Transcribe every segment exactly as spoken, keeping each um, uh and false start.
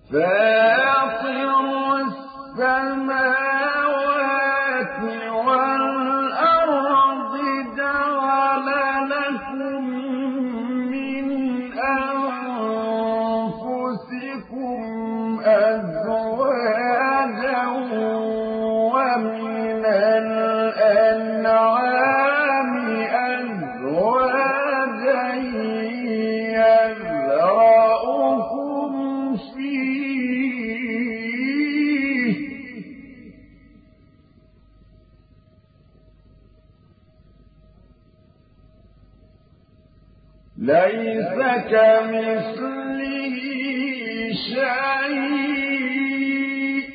فاطر السماوات والأرض جعل لكم من أنفسكم أزواجا ومن الأنعام أزواجا يذرأكم فيه ليس كمثله شيء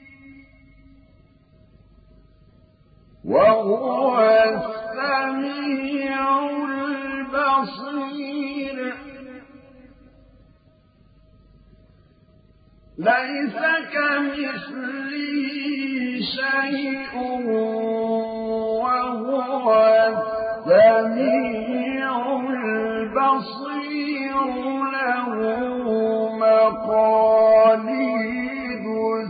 وهو السميع البصير ليس كمثله شيء وهو السميع البصير له مقاليد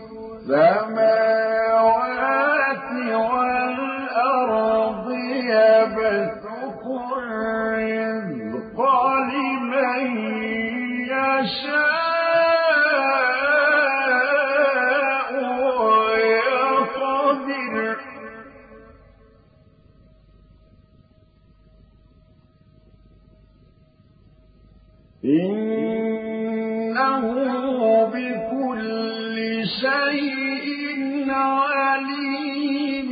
السماوات والأرض يبسط الرزق لمن يشاء ويقدر إنه بكل شيء عليم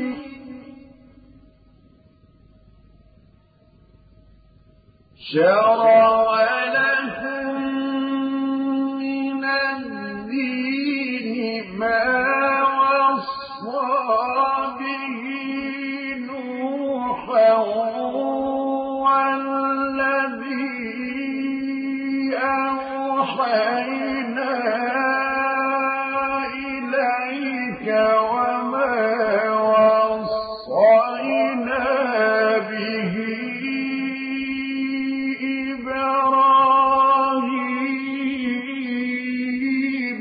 شرع لكم من الدين ما وصى به نوحا والذي أوحينا إليك وما وصينا به إبراهيم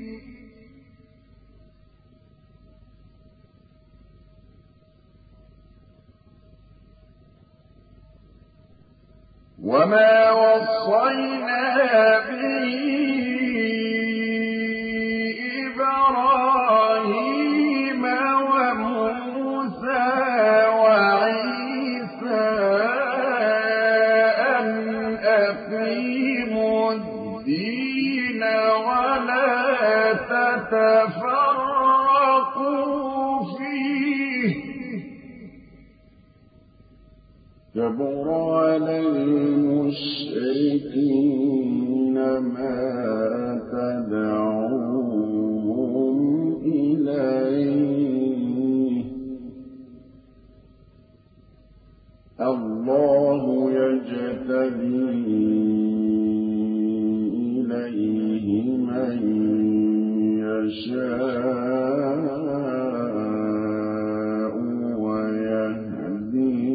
وما وصينا به إبراهيم وموسى وعيسى أن أقيموا الدين ولا تتفرقوا فيه كبر على المشركين ما تدعوهم إليه الله يجتبي إليه من يشاء ويهدي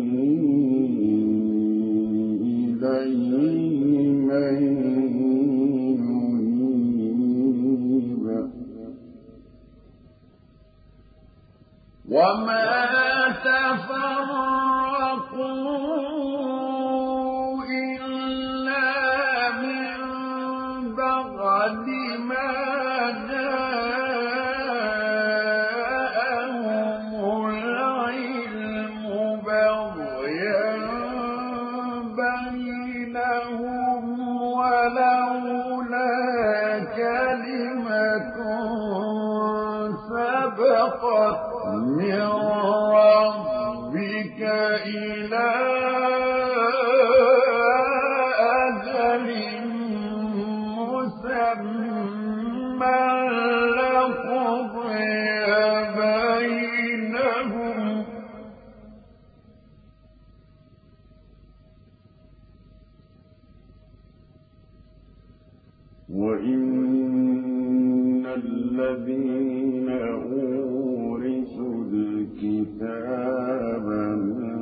إليه من ينيب وما تفرقوا إلا من بعد ما جاءهم العلم بغيا بينهم ولولا كلمة سبقت من ربك إلى أجل مسمى لقضي بينهم وإن الذين أورثوا الكتاب من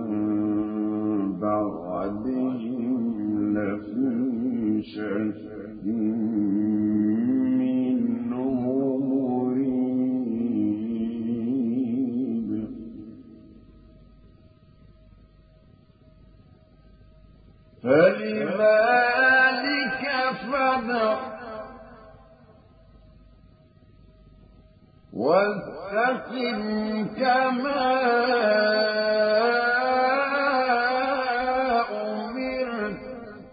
بعدهم لفي شك منه واستقم كما أمرت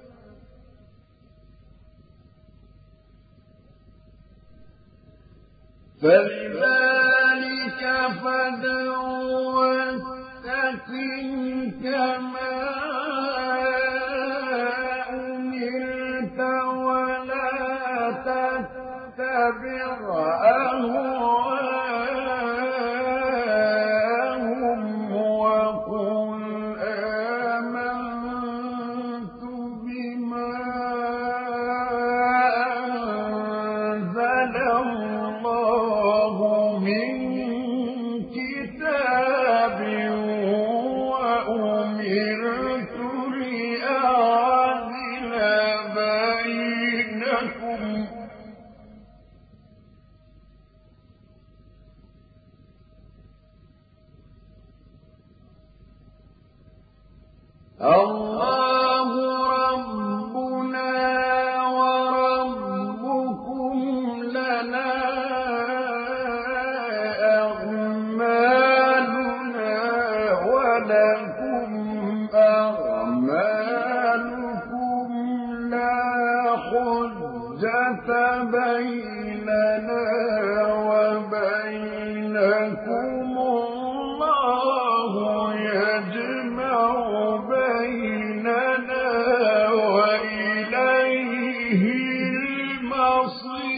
فلذلك فادع واستقم كما أمرت ولا تتبع أهواءهم وقل آمنت بما أنزل الله من كتاب وأمرت لأعدل بينكم الله ربنا وربكم لنا أعمالنا ولكم أعمالكم لا حجة بيننا وبينكم الله يجمع بيننا وإليه المصير